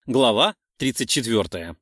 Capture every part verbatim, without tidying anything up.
Глава тридцать четвертая.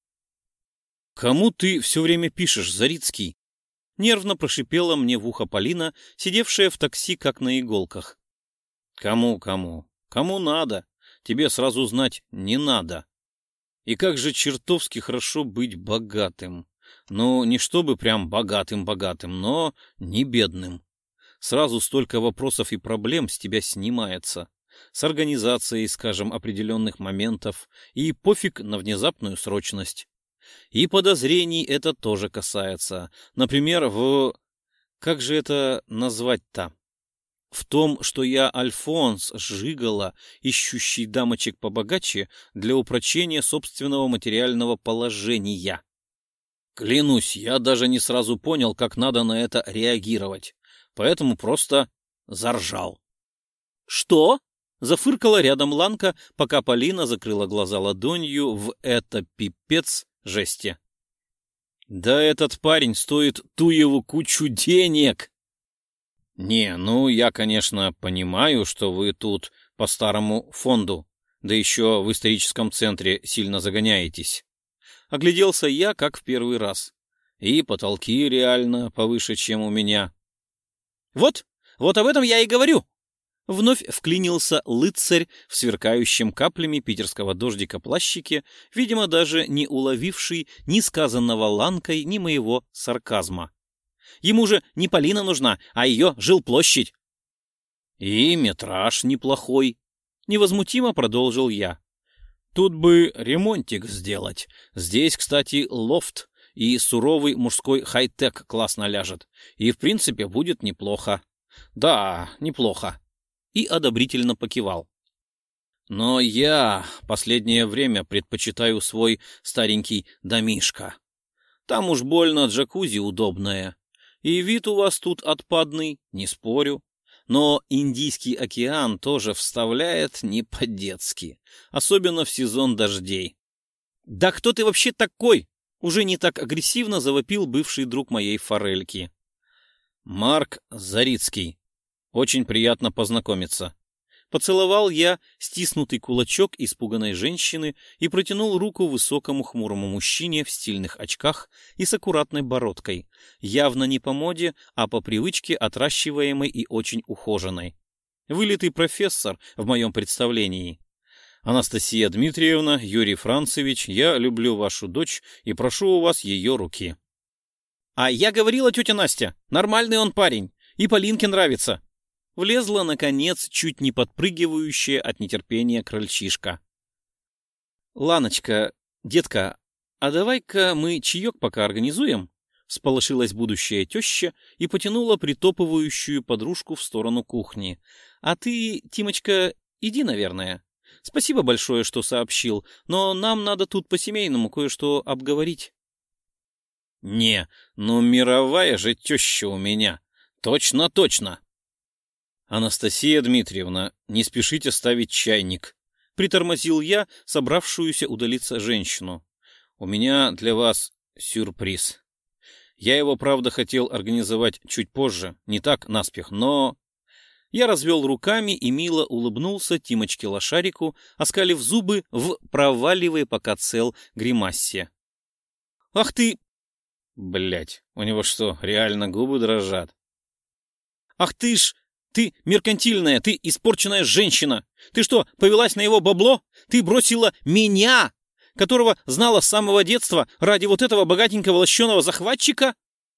«Кому ты все время пишешь, Зарицкий?» Нервно прошипела мне в ухо Полина, сидевшая в такси как на иголках. «Кому, кому? Кому надо? Тебе сразу знать не надо. И как же чертовски хорошо быть богатым. Ну, не чтобы прям богатым-богатым, но не бедным. Сразу столько вопросов и проблем с тебя снимается. С организацией, скажем, определенных моментов, и пофиг на внезапную срочность. И подозрений это тоже касается. Например, в... Как же это назвать-то? В том, что я Альфонс Жигало, ищущий дамочек побогаче для упрочения собственного материального положения. Клянусь, я даже не сразу понял, как надо на это реагировать. Поэтому просто заржал. «Что?» — зафыркала рядом Ланка, пока Полина закрыла глаза ладонью в «это пипец» жесте. «Да этот парень стоит туеву кучу денег!» «Не, ну я, конечно, понимаю, что вы тут по старому фонду, да еще в историческом центре сильно загоняетесь». Огляделся я, как в первый раз. И потолки реально повыше, чем у меня. «Вот, вот об этом я и говорю!» Вновь вклинился лыцарь в сверкающем каплями питерского дождика плащике, видимо, даже не уловивший ни сказанного Ланкой, ни моего сарказма. Ему же не Полина нужна, а ее жилплощадь. И метраж неплохой, невозмутимо продолжил я. Тут бы ремонтик сделать. Здесь, кстати, лофт, и суровый мужской хай-тек классно ляжет. И, в принципе, будет неплохо. Да, неплохо. И одобрительно покивал. Но я последнее время предпочитаю свой старенький домишко. Там уж больно джакузи удобное. И вид у вас тут отпадный, не спорю. Но Индийский океан тоже вставляет не по-детски, особенно в сезон дождей. «Да кто ты вообще такой?» — уже не так агрессивно завопил бывший друг моей форельки. «Марк Зарицкий. Очень приятно познакомиться». Поцеловал я стиснутый кулачок испуганной женщины и протянул руку высокому хмурому мужчине в стильных очках и с аккуратной бородкой, явно не по моде, а по привычке отращиваемой и очень ухоженной. Вылитый профессор в моем представлении. «Анастасия Дмитриевна, Юрий Францевич, я люблю вашу дочь и прошу у вас ее руки». «А я говорила, тетя Настя, нормальный он парень, и Полинке нравится». Влезла, наконец, чуть не подпрыгивающая от нетерпения крольчишка. «Ланочка, детка, а давай-ка мы чаек пока организуем?» Всполошилась будущая теща и потянула притопывающую подружку в сторону кухни. «А ты, Тимочка, иди, наверное. Спасибо большое, что сообщил, но нам надо тут по-семейному кое-что обговорить». «Не, ну мировая же теща у меня. Точно-точно!» «Анастасия Дмитриевна, не спешите ставить чайник», — притормозил я собравшуюся удалиться женщину. «У меня для вас сюрприз. Я его, правда, хотел организовать чуть позже, не так наспех, но...» Я развел руками и мило улыбнулся Тимочке-лошарику, оскалив зубы в «проваливай, пока цел» гримассе. «Ах ты...» Блять, у него что, реально губы дрожат? «Ах ты ж... Ты меркантильная, ты испорченная женщина! Ты что, повелась на его бабло? Ты бросила меня, которого знала с самого детства, ради вот этого богатенького лощеного захватчика?»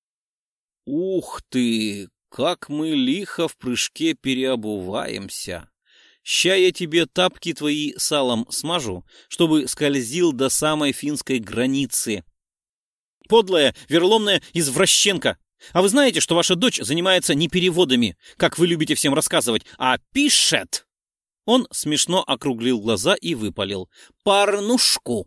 «Ух ты! Как мы лихо в прыжке переобуваемся! Ща я тебе тапки твои салом смажу, чтобы скользил до самой финской границы. Подлая, верломная извращенка! А вы знаете, что ваша дочь занимается не переводами, как вы любите всем рассказывать, а пишет?» Он смешно округлил глаза и выпалил. «Порнушку!»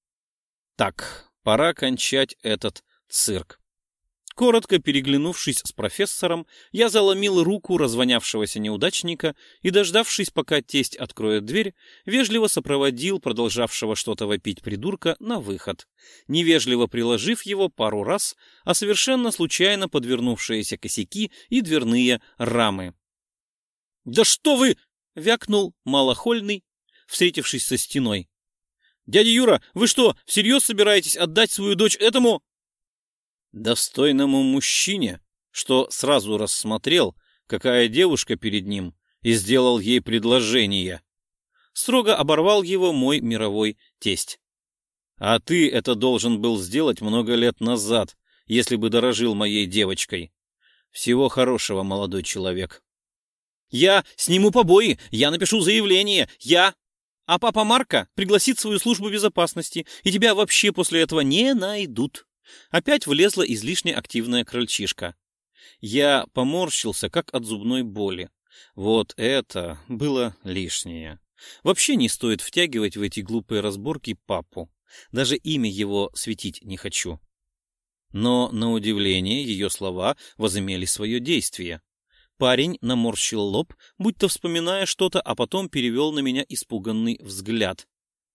Так, пора кончать этот цирк. Коротко переглянувшись с профессором, я заломил руку развонявшегося неудачника и, дождавшись, пока тесть откроет дверь, вежливо сопроводил продолжавшего что-то вопить придурка на выход, невежливо приложив его пару раз, а совершенно случайно подвернувшиеся косяки и дверные рамы. «Да что вы!» — вякнул малохольный, встретившись со стеной. Дядя Юра, вы что, всерьез собираетесь отдать свою дочь этому достойному мужчине, что сразу рассмотрел, какая девушка перед ним, и сделал ей предложение? Строго оборвал его мой мировой тесть. А ты это должен был сделать много лет назад, если бы дорожил моей девочкой. Всего хорошего, молодой человек. Я сниму побои, я напишу заявление, я... А папа Марка пригласит свою службу безопасности, и тебя вообще после этого не найдут. Опять влезла излишне активная крольчишка. Я поморщился, как от зубной боли. Вот это было лишнее. Вообще не стоит втягивать в эти глупые разборки папу. Даже имя его светить не хочу. Но, на удивление, ее слова возымели свое действие. Парень наморщил лоб, будто вспоминая что-то, а потом перевел на меня испуганный взгляд.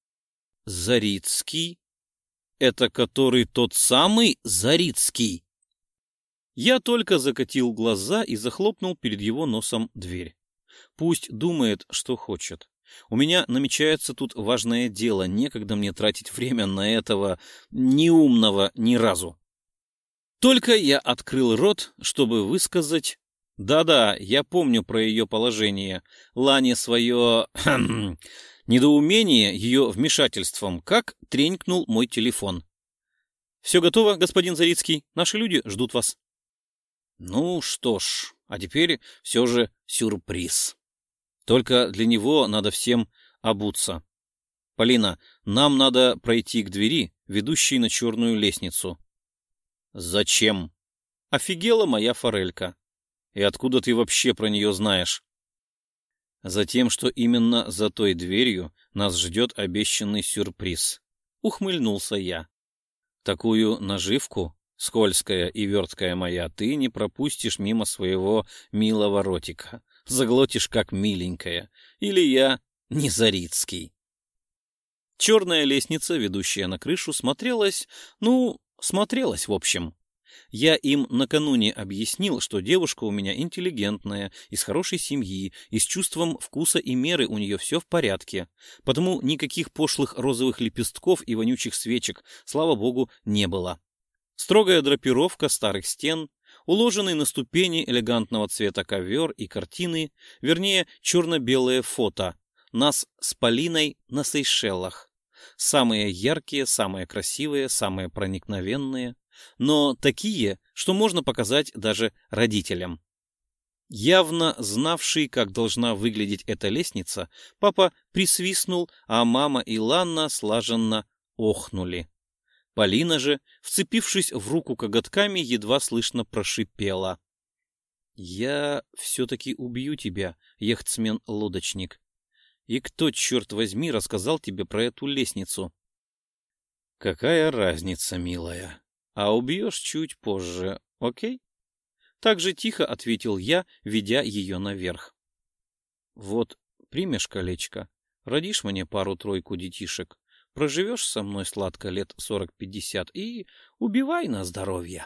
«Зарицкий? Это который тот самый Зарицкий?» Я только закатил глаза и захлопнул перед его носом дверь. Пусть думает, что хочет. У меня намечается тут важное дело, некогда мне тратить время на этого неумного ни разу. Только я открыл рот, чтобы высказать... Да-да, я помню про ее положение. Лане свое недоумение ее вмешательством, как тренькнул мой телефон. «Все готово, господин Зарицкий, наши люди ждут вас». Ну что ж, а теперь все же сюрприз. Только для него надо всем обуться. Полина, нам надо пройти к двери, ведущей на черную лестницу. Зачем? Офигела моя форелька. И откуда ты вообще про нее знаешь? Затем, что именно за той дверью нас ждет обещанный сюрприз. Ухмыльнулся я. Такую наживку, скользкая и верткая моя, ты не пропустишь мимо своего милого ротика. Заглотишь, как миленькая. Или я не Зарицкий. Черная лестница, ведущая на крышу, смотрелась, ну, смотрелась в общем. Я им накануне объяснил, что девушка у меня интеллигентная, из хорошей семьи, и с чувством вкуса и меры у нее все в порядке. Потому никаких пошлых розовых лепестков и вонючих свечек, слава богу, не было. Строгая драпировка старых стен, уложенный на ступени элегантного цвета ковер и картины, вернее, черно-белое фото. Нас с Полиной на Сейшелах. Самые яркие, самые красивые, самые проникновенные. Но такие, что можно показать даже родителям. Явно знавший, как должна выглядеть эта лестница, папа присвистнул, а мама и Ланна слаженно охнули. Полина же, вцепившись в руку коготками, едва слышно прошипела. «Я все-таки убью тебя, яхтсмен-лодочник. И кто, черт возьми, рассказал тебе про эту лестницу?» «Какая разница, милая? А убьешь чуть позже, окей?» Так же тихо ответил я, ведя ее наверх. «Вот, примешь колечко, родишь мне пару-тройку детишек, проживешь со мной сладко лет сорок-пятьдесят и убивай на здоровье».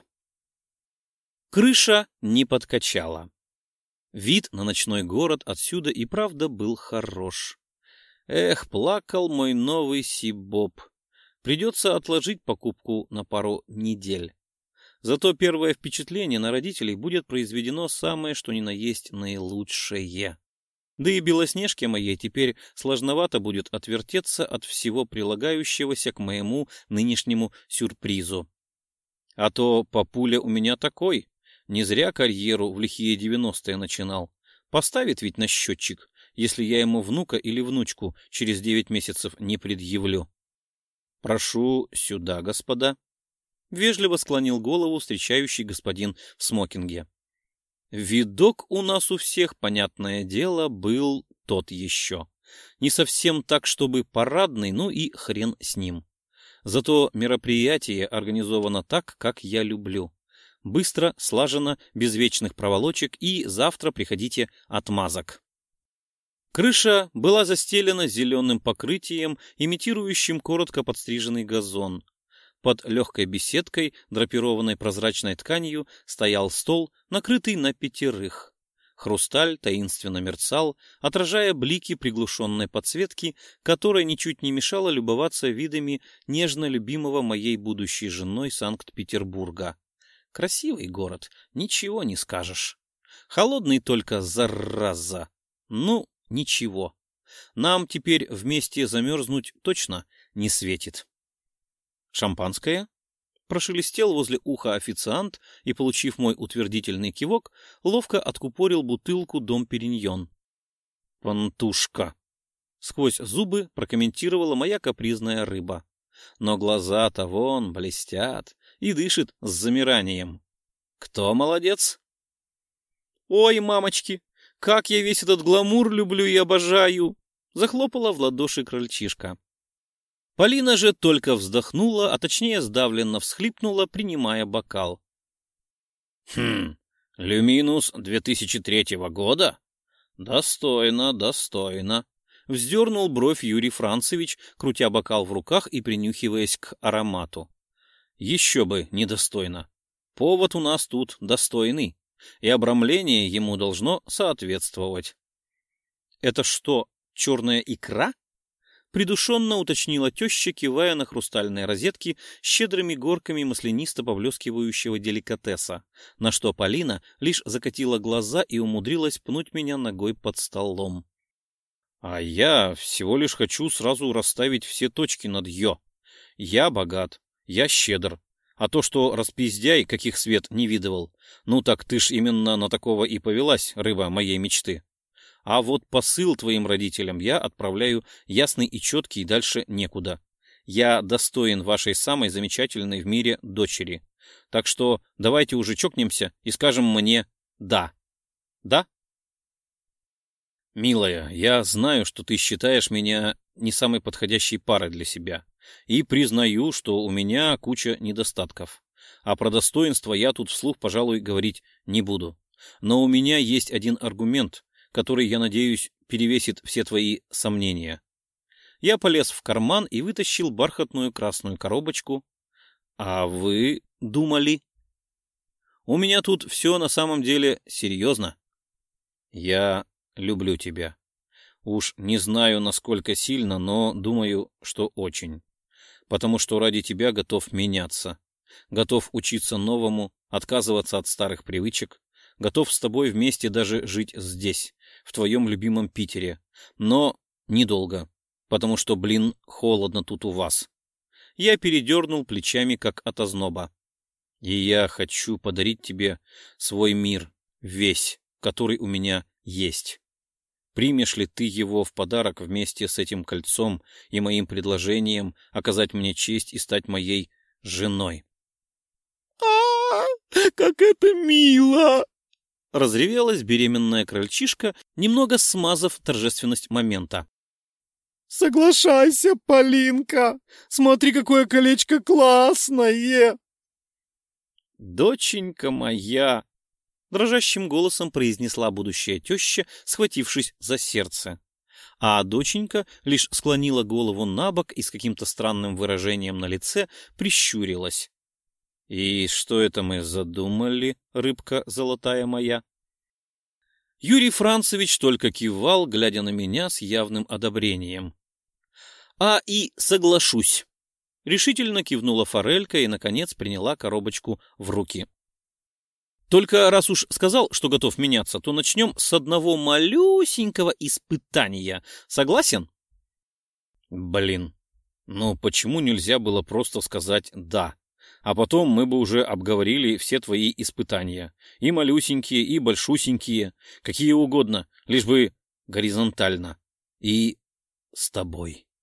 Крыша не подкачала. Вид на ночной город отсюда и правда был хорош. Эх, плакал мой новый Сибоб. Придется отложить покупку на пару недель. Зато первое впечатление на родителей будет произведено самое, что ни на есть наилучшее. Да и Белоснежке моей теперь сложновато будет отвертеться от всего прилагающегося к моему нынешнему сюрпризу. А то папуля у меня такой, не зря карьеру в лихие девяностые начинал. Поставит ведь на счетчик, если я ему внука или внучку через девять месяцев не предъявлю. «Прошу сюда, господа», — вежливо склонил голову встречающий господин в смокинге. Видок у нас у всех, понятное дело, был тот еще. Не совсем так, чтобы парадный, ну и хрен с ним. Зато мероприятие организовано так, как я люблю. Быстро, слаженно, без вечных проволочек, и завтра приходите отмазок. Крыша была застелена зеленым покрытием, имитирующим коротко подстриженный газон. Под легкой беседкой, драпированной прозрачной тканью, стоял стол, накрытый на пятерых. Хрусталь таинственно мерцал, отражая блики приглушенной подсветки, которая ничуть не мешала любоваться видами нежно любимого моей будущей женой Санкт-Петербурга. Красивый город, ничего не скажешь. Холодный только, зараза. Ну, ничего. Нам теперь вместе замерзнуть точно не светит. Шампанское? Прошелестел возле уха официант и, получив мой утвердительный кивок, ловко откупорил бутылку Дом Периньон. «Пантушка!» — сквозь зубы прокомментировала моя капризная рыба. Но глаза-то вон блестят и дышит с замиранием. «Кто молодец?» «Ой, мамочки, как я весь этот гламур люблю и обожаю!» — захлопала в ладоши крольчишка. Полина же только вздохнула, а точнее сдавленно всхлипнула, принимая бокал. «Хм, люминус две тысячи третьего года? Достойно, достойно!» — вздернул бровь Юрий Францевич, крутя бокал в руках и принюхиваясь к аромату. «Еще бы недостойно! Повод у нас тут достойный, и обрамление ему должно соответствовать». «Это что, черная икра?» Придушенно уточнила теща, кивая на хрустальные розетки с щедрыми горками маслянисто поблескивающего деликатеса, на что Полина лишь закатила глаза и умудрилась пнуть меня ногой под столом. «А я всего лишь хочу сразу расставить все точки над «ё». Я богат, я щедр, а то, что распиздяй, каких свет не видывал, ну так ты ж именно на такого и повелась, рыба моей мечты. А вот посыл твоим родителям я отправляю ясный и четкий, и дальше некуда. Я достоин вашей самой замечательной в мире дочери. Так что давайте уже чокнемся и скажем мне «да». Да? Милая, я знаю, что ты считаешь меня не самой подходящей парой для себя. И признаю, что у меня куча недостатков. А про достоинство я тут вслух, пожалуй, говорить не буду. Но у меня есть один аргумент, который, я надеюсь, перевесит все твои сомнения. Я полез в карман и вытащил бархатную красную коробочку. А вы думали? У меня тут все на самом деле серьезно. Я люблю тебя. Уж не знаю, насколько сильно, но думаю, что очень. Потому что ради тебя готов меняться. Готов учиться новому, отказываться от старых привычек. Готов с тобой вместе даже жить здесь, в твоем любимом Питере. Но недолго, потому что, блин, холодно тут у вас. Я передернул плечами, как от озноба. И я хочу подарить тебе свой мир, весь, который у меня есть. Примешь ли ты его в подарок вместе с этим кольцом и моим предложением оказать мне честь и стать моей женой? А, как это мило! Разревелась беременная крольчишка, немного смазав торжественность момента. Соглашайся, Полинка! Смотри, какое колечко классное! Доченька моя! Дрожащим голосом произнесла будущая теща, схватившись за сердце. А доченька лишь склонила голову набок и с каким-то странным выражением на лице прищурилась. «И что это мы задумали, рыбка золотая моя?» Юрий Францевич только кивал, глядя на меня с явным одобрением. «А и соглашусь!» Решительно кивнула Форелька и, наконец, приняла коробочку в руки. «Только раз уж сказал, что готов меняться, то начнем с одного малюсенького испытания. Согласен?» «Блин, ну почему нельзя было просто сказать «да»?» А потом мы бы уже обговорили все твои испытания. И малюсенькие, и большусенькие, какие угодно, лишь бы горизонтально. И с тобой.